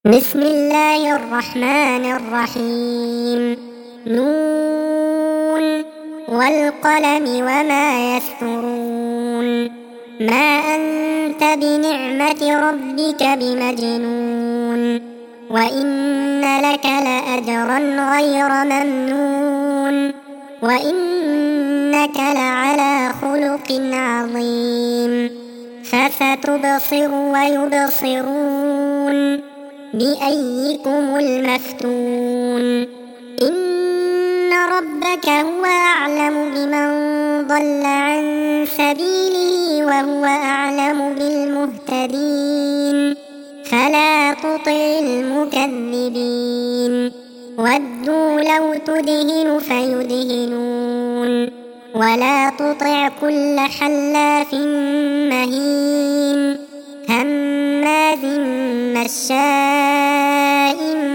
بسم الله الرحمن الرحيم. نون والقلم وما يسطرون. ما أنت بنعمة ربك بمجنون، وإن لك لأجرا غير ممنون، وإنك لعلى خلق عظيم. فستبصر ويبصرون بأيكم المفتون. إن ربك هو أعلم بمن ضل عن سبيله وهو أعلم بالمهتدين. فلا تطع المكذبين. ودوا لو تدهن فيدهنون. ولا تطع كل حلاف مهين هماز مشاء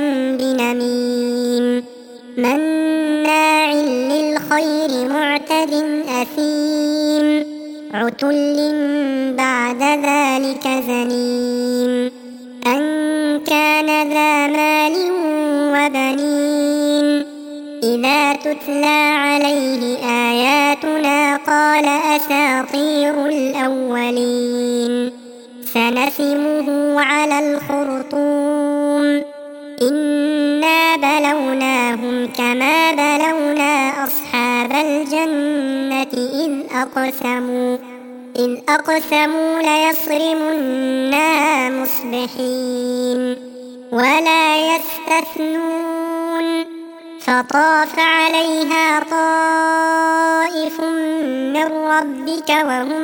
بنميم مناع للخير معتد أثيم عتل بعد ذلك زنيم أن كان ذا مال وبنين إذا تتلى عليه آياتنا قال أساطير الأولين سنسمه على الخرطوم إنا بلوناهم كما بلونا أصحاب الجنة إذ أقسموا ليصرمنها مصبحين ولا يستثنون فطاف عليها طائف من ربك وهم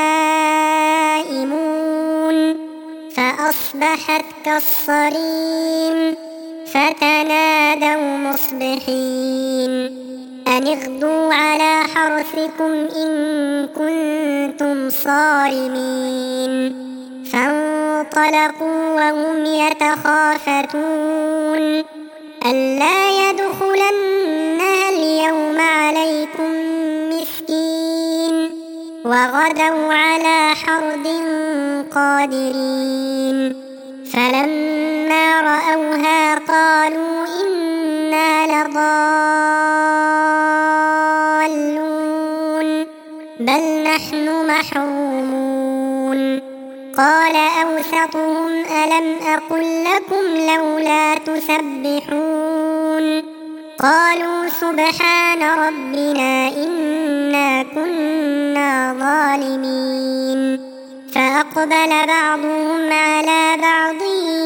نائمون فأصبحت كالصريم فتنادوا مصبحين أن اغدوا على حرثكم إن كنتم صارمين فانطلقوا وهم يتخافتون ألا يدخلنها اليوم عليكم مسكين وغدوا على حرد قادرين فلما رأوها قالوا إنا لضالون بل نحن محرومون قال أوسطهم ألم أقل لكم لولا تسبحون قالوا سبحان ربنا إنا كنا ظالمين فأقبل بعضهم على بعض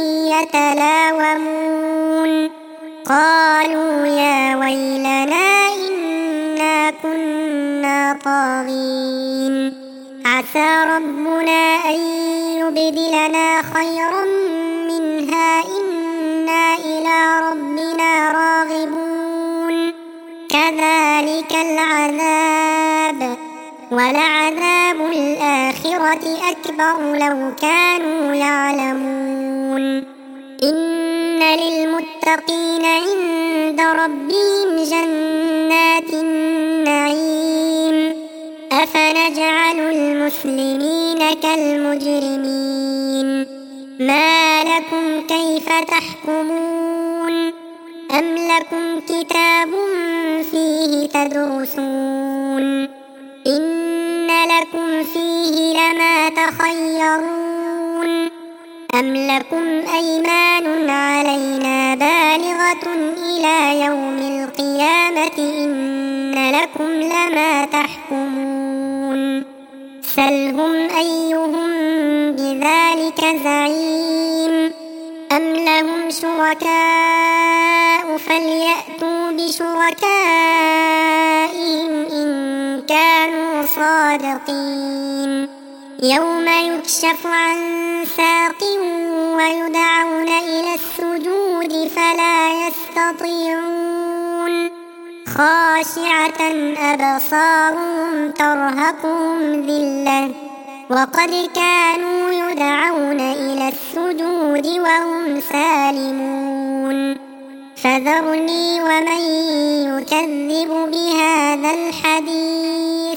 يتلاومون قالوا يا ويلنا إنا كنا طاغين عسى ربنا أن يبدلنا خيرا منها إنا إلى ربنا راغبون كذلك العذاب ولعذاب الآخرة أكبر لو كانوا يعلمون إن للمتقين عند ربهم جنات النعيم أفنجعل المسلمين كالمجرمين ما لكم كيف تحكمون أم لكم كتاب فيه تدرسون إن لكم فيه لما تخيرون أم لكم أيمان علينا بالغة إلى يوم القيامة إن لكم لما تحكمون سلهم أيهم بذلك زعيم أم لهم شركاء فليأتوا بشركائهم إن كانوا صادقين يوم يكشف عن ساق ويدعون إلى السجود فلا يستطيعون خاشعة أبصارهم ترهقهم ذلة وقد كانوا يدعون إلى السجود وهم سالمون فذرني ومن يكذب بهذا الحديث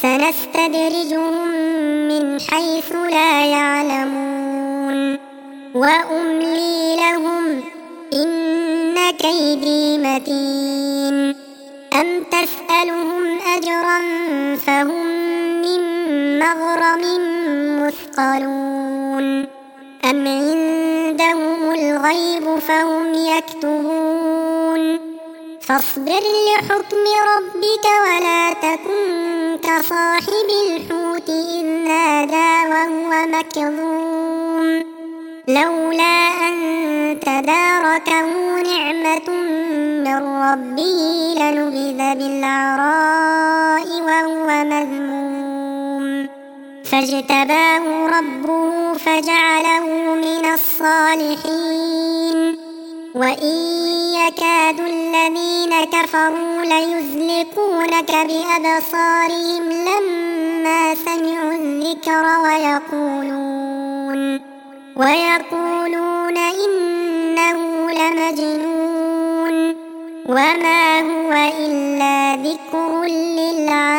سنستدرجهم من حيث لا يعلمون وأملي لهم إن كيدي متين أم تسألهم أجرا فهم من مغرم مثقلون أم عندهم الغيب فهم يكتبون فاصبر لحكم ربك ولا تكن كصاحب الحوت إذ نادى وهو مكظوم لولا أن تداركه نعمة من ربه لنبذ بالعراء وهو مذموم فاجتباه ربه فجعله من الصالحين وإن يكاد الذين كفروا ليزلقونك بأبصارهم لما سمعوا الذكر ويقولون إنه لمجنون وما هو إلا ذكر للعالمين.